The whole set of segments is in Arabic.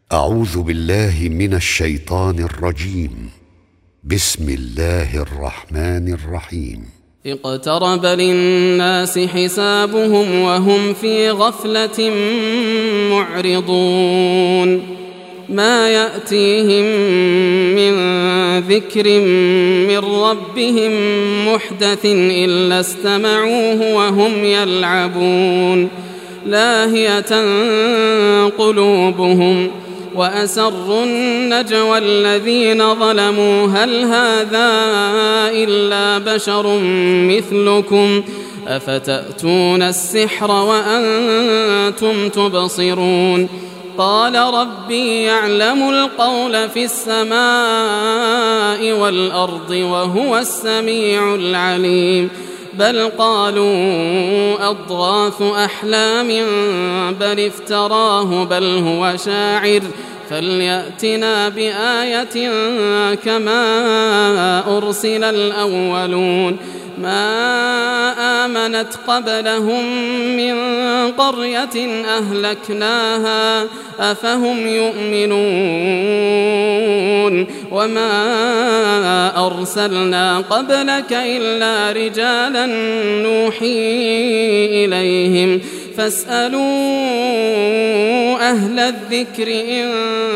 أعوذ بالله من الشيطان الرجيم. بسم الله الرحمن الرحيم. اقترب للناس حسابهم وهم في غفلة معرضون ما يأتيهم من ذكر من ربهم محدث إلا استمعوه وهم يلعبون لاهية قلوبهم وأسروا النجوى الذين ظلموا هل هذا إلا بشر مثلكم أفتأتون السحر وأنتم تبصرون قال ربي يعلم القول في السماء والأرض وهو السميع العليم بل قالوا أضغاث أحلام بل افتراه بل هو شاعر فليأتنا بآية كما أرسل الأولون ما آمنت قبلهم من قرية أهلكناها أفهم يؤمنون وما أرسلنا قبلك إلا رجالا نوحي إليهم فاسألوا أهل الذكر إن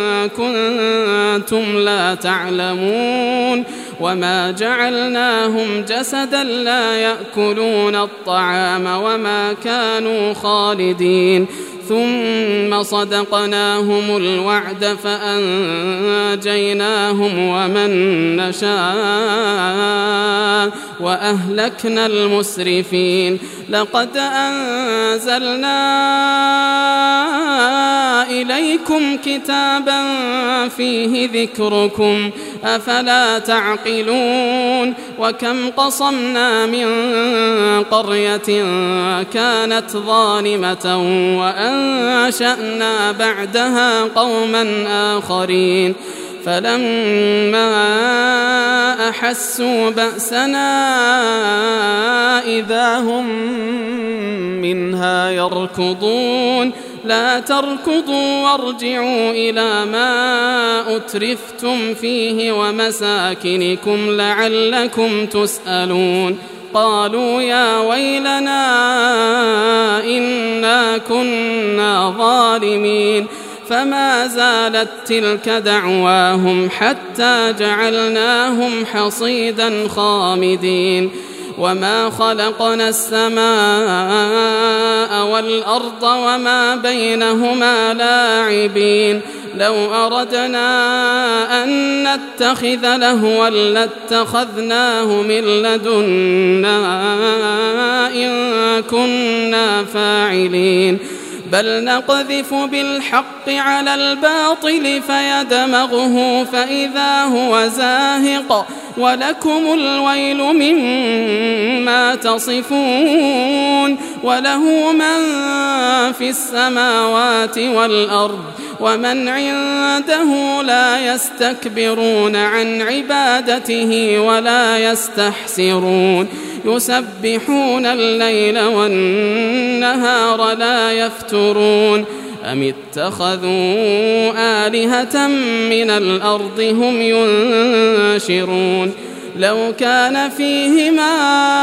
كنتم لا تعلمون وما جعلناهم جسدا لا يأكلون الطعام وما كانوا خالدين ثم صدقناهم الوعد فأنجيناهم ومن نشاء وأهلكنا المسرفين لقد أنزلنا إليكم كتابا فيه ذكركم أفلا تعقلون وكم قصمنا من قرية كانت ظالمة وأنشأنا بعدها قوما آخرين فلما أحسوا بأسنا إذا هم منها يركضون لا تركضوا وارجعوا إلى ما أترفتم فيه ومساكنكم لعلكم تسألون قالوا يا ويلنا إنا كنا ظالمين فما زالت تلك دعواهم حتى جعلناهم حصيدا خامدين وما خلقنا السماء والأرض وما بينهما لاعبين لو أردنا أن نتخذ لهوا لاتخذناه من لدنا إن كنا فاعلين بل نقذف بالحق على الباطل فيدمغه فإذا هو زاهق ولكم الويل مما تصفون وله من في السماوات والأرض ومن عنده لا يستكبرون عن عبادته ولا يستحسرون يسبحون الليل والنهار لا يفترون أم اتخذوا آلهة من الأرض هم ينشرون لو كان فيهما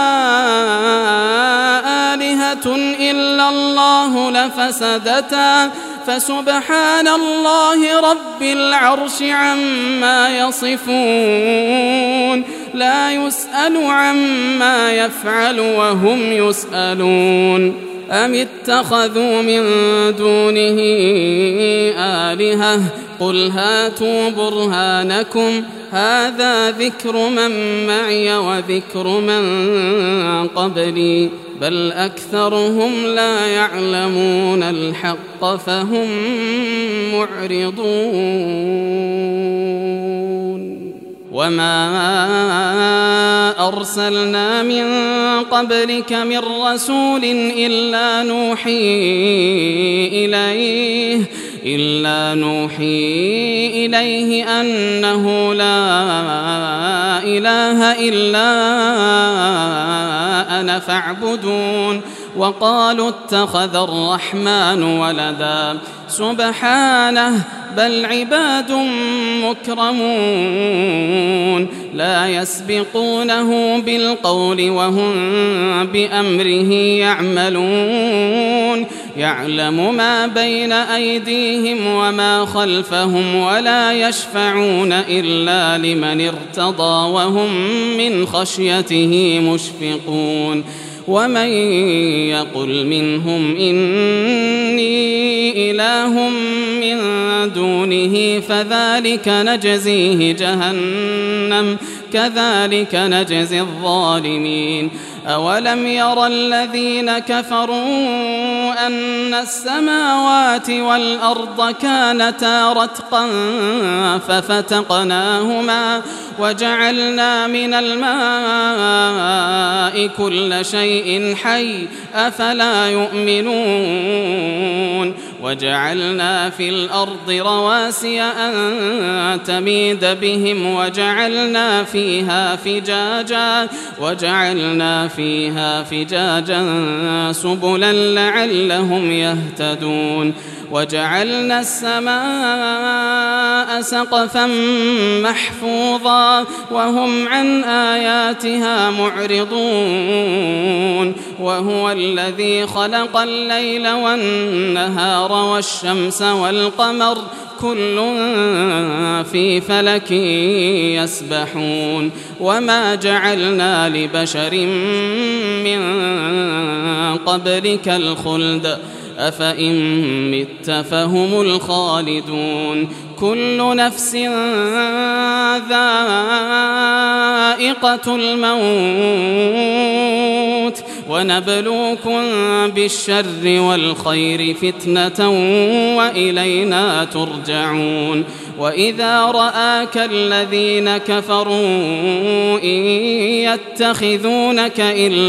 آلهة إلا الله لفسدتا فسبحان الله رب العرش عما يصفون لا يسأل عما يفعل وهم يسألون أم اتخذوا من دونه آلهة قل هاتوا برهانكم هذا ذكر من معي وذكر من قبلي بل أكثرهم لا يعلمون الحق فهم معرضون وما أرسلنا من قبلك من رسول إلا نوحي إليه أنه لا إله إلا أنا فاعبدون وقالوا اتخذ الرحمن ولدا سبحانه بل عباد مكرمون لا يسبقونه بالقول وهم بأمره يعملون يعلم ما بين أيديهم وما خلفهم ولا يشفعون إلا لمن ارتضى وهم من خشيته مشفقون ومن يقل منهم إني إله من دونه فذلك نجزيه جهنم كذلك نجزي الظالمين أولم ير الذين كفروا أن السماوات والأرض كانتا رتقا ففتقناهما وجعلنا من الماء كل شيء حي أفلا يؤمنون وجعلنا في الأرض رواسي أن تميد بهم وجعلنا فيها فجاجا سبلا لعلهم يهتدون وجعلنا السماء سقفا محفوظا وهم عن آياتها معرضون وهو الذي خلق الليل والنهار والشمس والقمر كل في فلك يسبحون وما جعلنا لبشر من قبلك الخلد أفإن مت فهم الخالدون كل نفس ذائقة الموت ونبلوكم بالشر والخير فتنة وإلينا ترجعون وإذا رآك الذين كفروا إن يتخذونك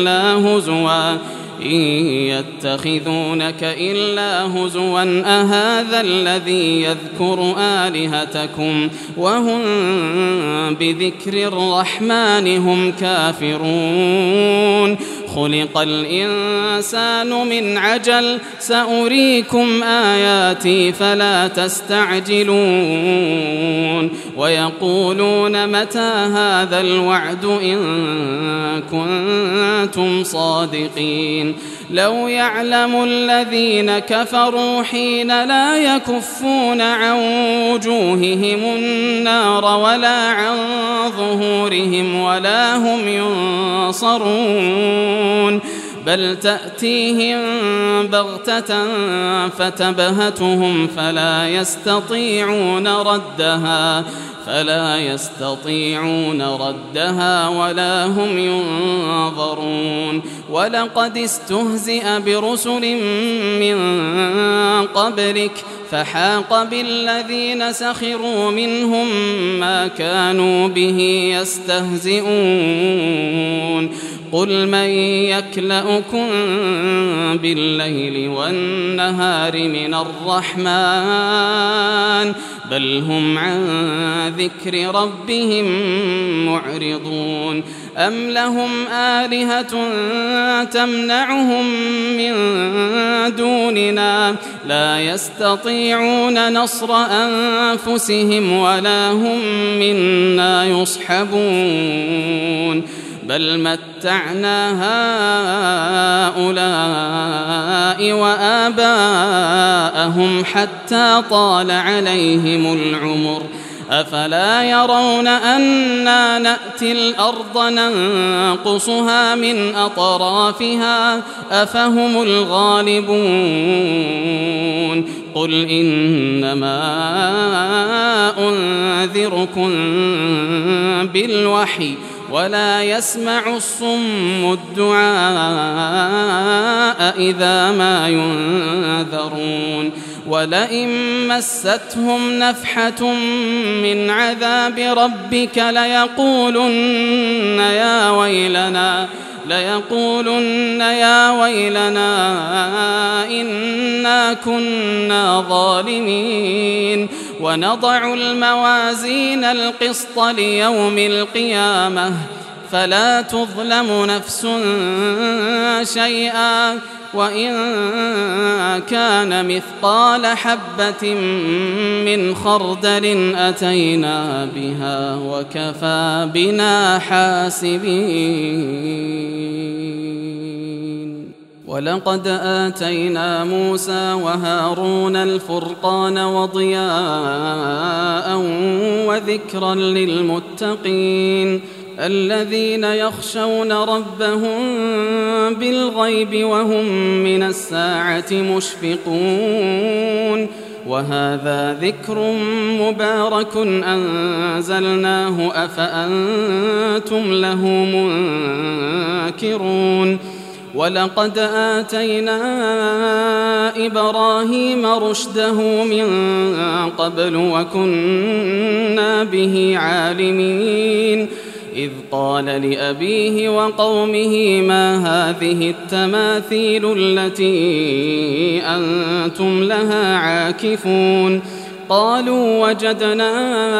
إلا هزوا أهذا الذي يذكر آلهتكم وهم بذكر الرحمن هم كافرون خلق الإنسان من عجل سأريكم آياتي فلا تستعجلون ويقولون متى هذا الوعد إن كنتم صادقين لو يعلم الذين كفروا حين لا يكفون عن وجوههم النار ولا عن ظهورهم ولا هم ينصرون بل تأتيهم بغتة فتبهتهم فلا يستطيعون ردها ولا هم ينظرون ولقد استهزئ برسل من قبلك فحاق بالذين سخروا منهم ما كانوا به يستهزئون قل من يكلؤكم بالليل والنهار من الرحمن بل هم عن ذكر ربهم معرضون أم لهم آلهة تمنعهم من دوننا لا يستطيعون نصر أنفسهم ولا هم منا يصحبون بل متعنا هؤلاء وآباءهم حتى طال عليهم العمر أفلا يرون أنا نأتي الأرض ننقصها من أطرافها أفهم الغالبون قل إنما أنذركم بالوحي ولا يسمع الصم الدعاء إذا ما ينذرون ولئن مستهم نفحة من عذاب ربك ليقولن يا ويلنا إنا كنا ظالمين ونضع الموازين القسط ليوم القيامة فلا تظلم نفس شيئا وإن كان مثقال حبة من خردل أتينا بها وكفى بنا حاسبين. ولقد آتينا موسى وهارون الفرقان وضياء وذكرا للمتقين الذين يخشون ربهم بالغيب وهم من الساعة مشفقون. وهذا ذكر مبارك أنزلناه أفأنتم له منكرون. ولقد آتينا إبراهيم رشده من قبل وكنا به عالمين. إذ قال لأبيه وقومه ما هذه التماثيل التي أنتم لها عاكفون؟ قالوا وجدنا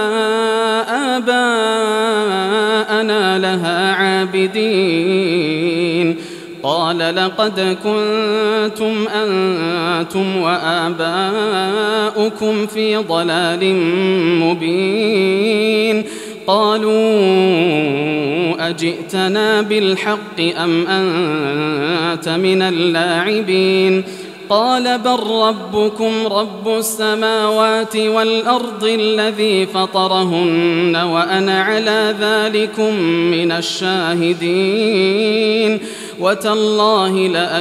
آباءنا لها عابدين. قال لقد كنتم أنتم وآباؤكم في ضلال مبين. قالوا أجئتنا بالحق أم أنت من اللاعبين؟ قال بل ربكم رب السماوات والأرض الذي فطرهن وأنا على ذلكم من الشاهدين. وتالله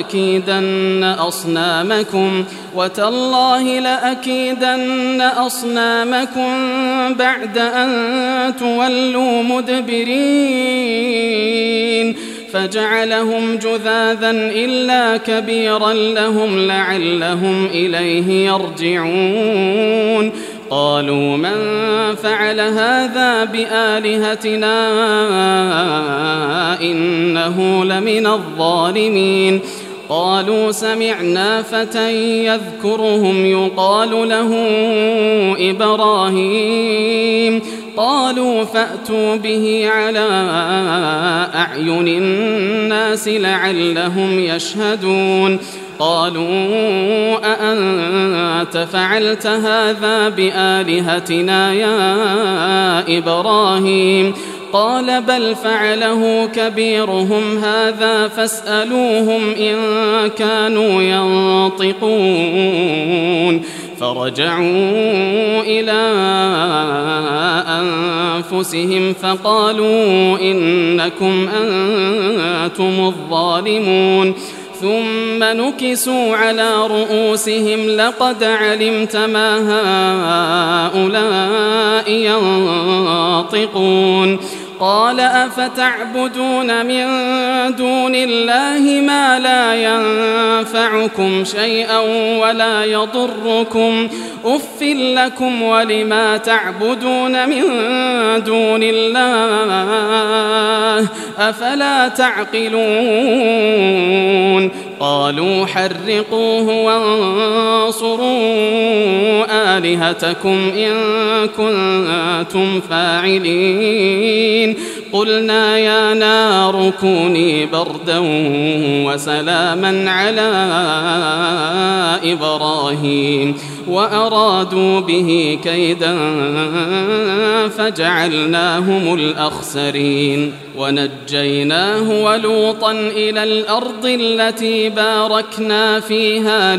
لأكيدن أصنامكم بعد أن تولوا مدبرين. فجعلهم جذاذا إلا كبيرا لهم لعلهم إليه يرجعون. قالوا من فعل هذا بآلهتنا إنه لمن الظالمين. قالوا سمعنا فتى يذكرهم يقال له إبراهيم. قالوا فأتوا به على أعين الناس لعلهم يشهدون. قالوا أأنت فعلت هذا بآلهتنا يا إبراهيم؟ قال بل فعله كبيرهم هذا فاسألوهم إن كانوا ينطقون. فرجعوا إلى أنفسهم فقالوا إنكم أنتم الظالمون. ثم نكسوا على رؤوسهم لقد علمت ما هؤلاء ينطقون. قال أفتعبدون من دون الله ما لا ينفعكم شيئا ولا يضركم؟ أف لكم ولما تعبدون من دون الله أفلا تعقلون؟ قالوا حرقوه وانصروا آلهتكم إن كنتم فاعلين. قلنا يا نار كوني بردا وسلاما على إبراهيم وأرادوا به كيدا فجعلناهم الأخسرين. ونجيناه ولوطا إلى الأرض التي باركنا فيها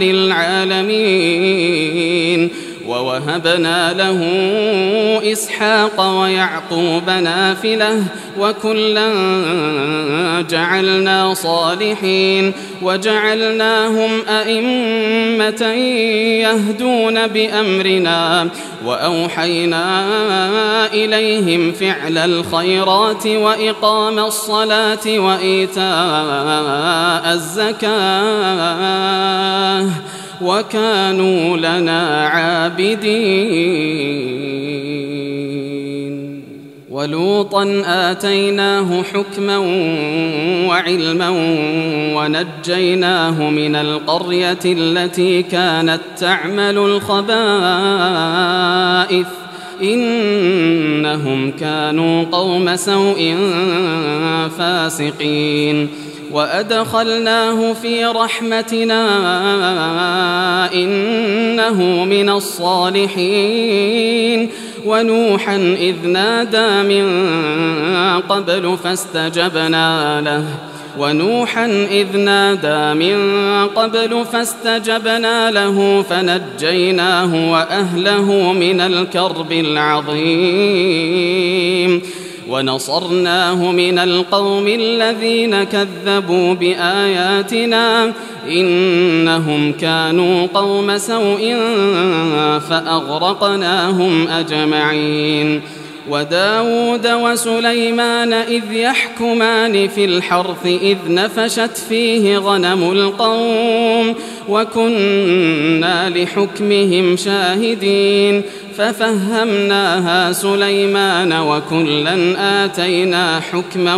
للعالمين. ووهبنا له إسحاق ويعقوب نافلة وكلا جعلنا صالحين وجعلناهم أئمة يهدون بأمرنا وأوحينا إليهم فعل الخيرات وإقام الصلاة وإيتاء الزكاة وكانوا لنا عابدين. ولوطا آتيناه حكما وعلما ونجيناه من القرية التي كانت تعمل الخبائث إنهم كانوا قوم سوء فاسقين. وأدخلناه في رحمتنا إنه من الصالحين ونوحا إذ نادى من قبل فاستجبنا له فنجيناه وأهله من الكرب العظيم ونصرناه من القوم الذين كذبوا بآياتنا إنهم كانوا قوم سوء فأغرقناهم أجمعين. وداود وسليمان إذ يحكمان في الحرث إذ نفشت فيه غنم القوم وكنا لحكمهم شاهدين ففهمناها سليمان وكلا آتينا حكما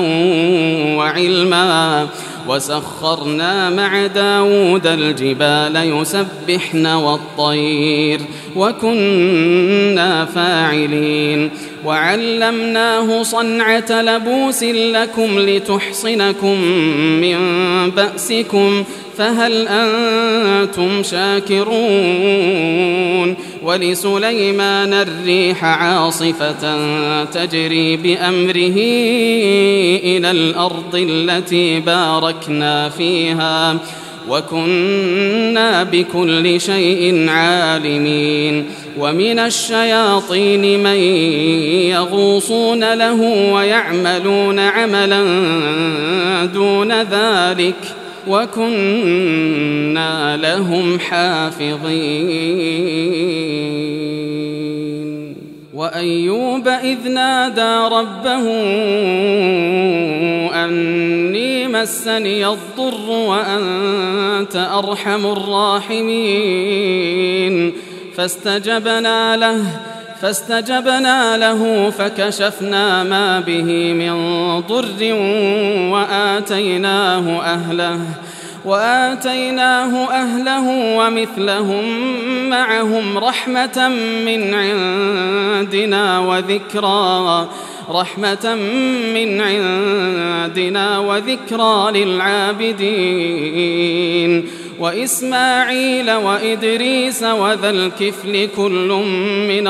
وعلما وسخرنا مع داود الجبال يسبحن والطير وكنا فاعلين وعلمناه صنعة لبوس لكم لتحصنكم من بأسكم فهل أنتم شاكرون. ولسليمان الريح عاصفة تجري بأمره إلى الأرض التي باركنا فيها وكنا بكل شيء عالمين. ومن الشياطين من يغوصون له ويعملون عملا دون ذلك وكنا لهم حافظين. وأيوب إذ نادى ربه أني مسني الضر وأنت أرحم الراحمين فاستجبنا له فكشفنا ما به من ضر وآتيناه أهله ومثلهم معهم رحمة من عندنا وذكرى للعابدين. وإسماعيل وإدريس وذا الكفل كل من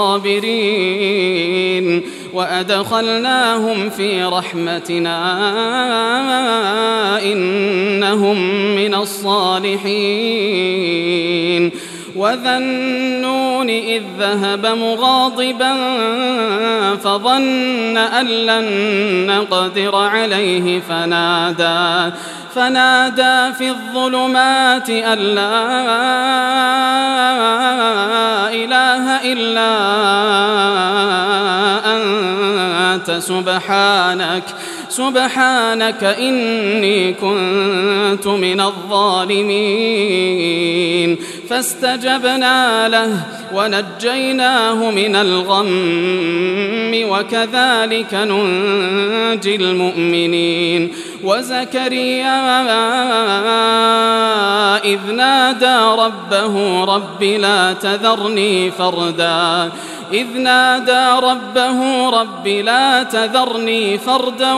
الصابرين وأدخلناهم في رحمتنا إنهم من الصالحين. وذا النون إذ ذهب مغاضبا فظن أن لن نقدر عليه فنادى في الظلمات أن لا إله إلا أنت سبحانك إني كنت من الظالمين. فاستجبنا له ونجيناه من الغم وكذلك ننجي المؤمنين. وزكريا إذ نادى ربه رب لا تذرني فردا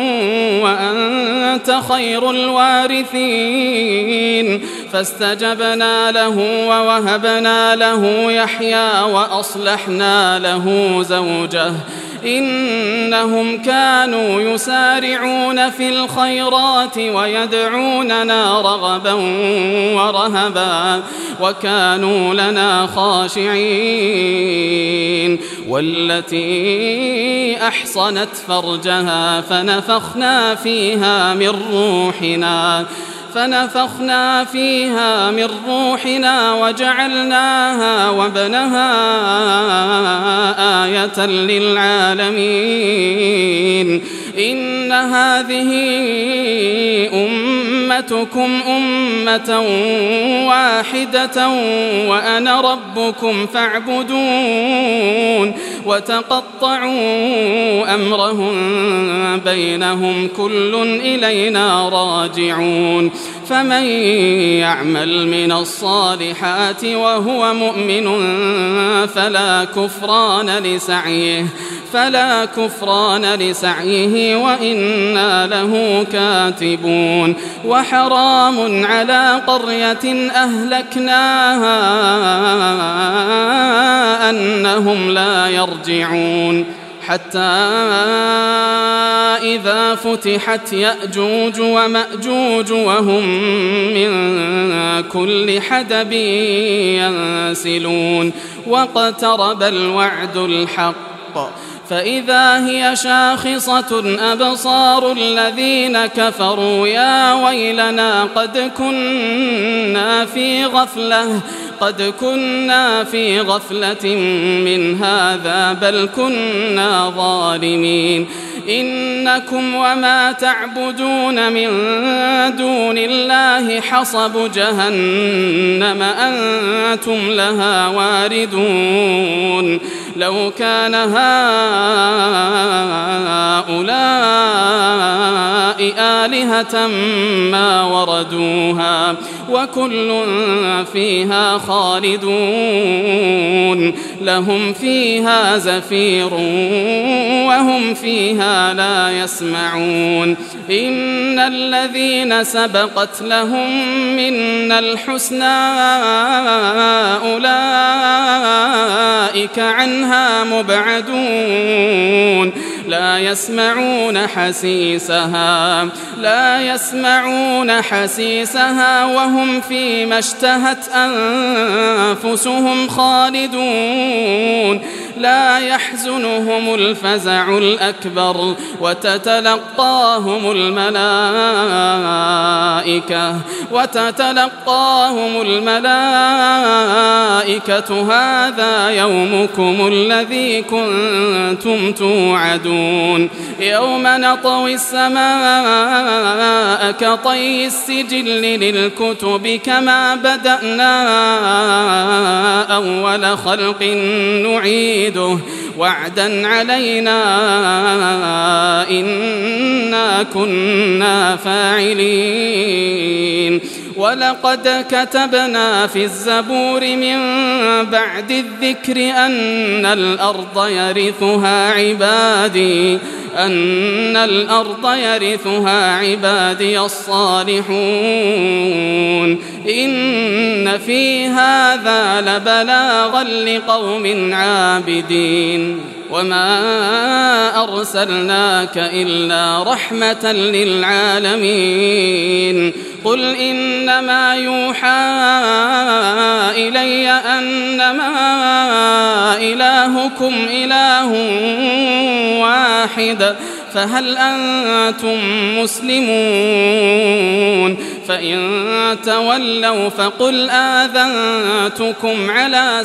وأنت خير الوارثين. فاستجبنا له ووهبنا له يحيى وأصلحنا له زوجه إنهم كانوا يسارعون في الخيرات ويدعوننا رغبا ورهبا وكانوا لنا خاشعين. والتي أحصنت فرجها فنفخنا فيها من روحنا وجعلناها وابنها آية للعالمين. إن هذه أمتكم أمة واحدة وأنا ربكم فاعبدون. وتقطعوا أمرهم بينهم كل إلينا راجعون. فمن يعمل من الصالحات وهو مؤمن فلا كفران لسعيه وإنا له كاتبون وحرام على قرية أهلكناها أنهم لا يرجعون حتى إذا فتحت يأجوج ومأجوج وهم من كل حدب ينسلون واقترب الوعد الحق فإذا هي شاخصة أبصار الذين كفروا يا ويلنا قد كنا في غفلة من هذا بل كنا ظالمين إنكم وما تعبدون من دون الله حصب جهنم أنتم لها واردون لو كان هؤلاء آلهة ما وردوها وكل فيها خالدون لهم فيها زفير وهم فيها لا يسمعون إن الذين سبقت لهم منا الحسنى أولئك عنها مبعدون لا يسمعون حسيسها وهم فيما اشتهت أنفسهم خالدون لا يحزنهم الفزع الأكبر وتتلقاهم الملائكة هذا يومكم الذي كنتم توعدون يوم نطوي السماء كطي السجل للكتب كما بدأنا أول خلق نعيده وعدا علينا إنا كنا فاعلين ولقد كتبنا في الزبور من بعد الذكر أن الأرض يرثها عبادي الصالحون إن في هذا لبلاغا لقوم عابدين وما أرسلناك إلا رحمة للعالمين قل إنما يوحى إلي أنما إلهكم إله واحد فهل أنتم مسلمون فإن تولوا فقل آذنتكم على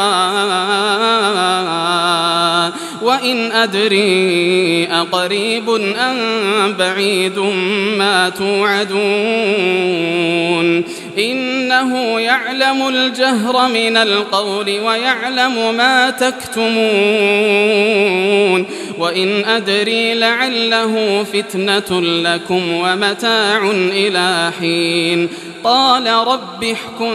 سواء وإن أدري أقريب أم بعيد ما توعدون إنه يعلم الجهر من القول ويعلم ما تكتمون وإن أدري لعله فتنة لكم ومتاع إلى حين قال رب احكم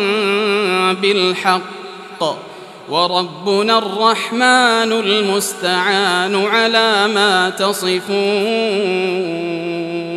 بالحق وربنا الرحمن المستعان على ما تصفون.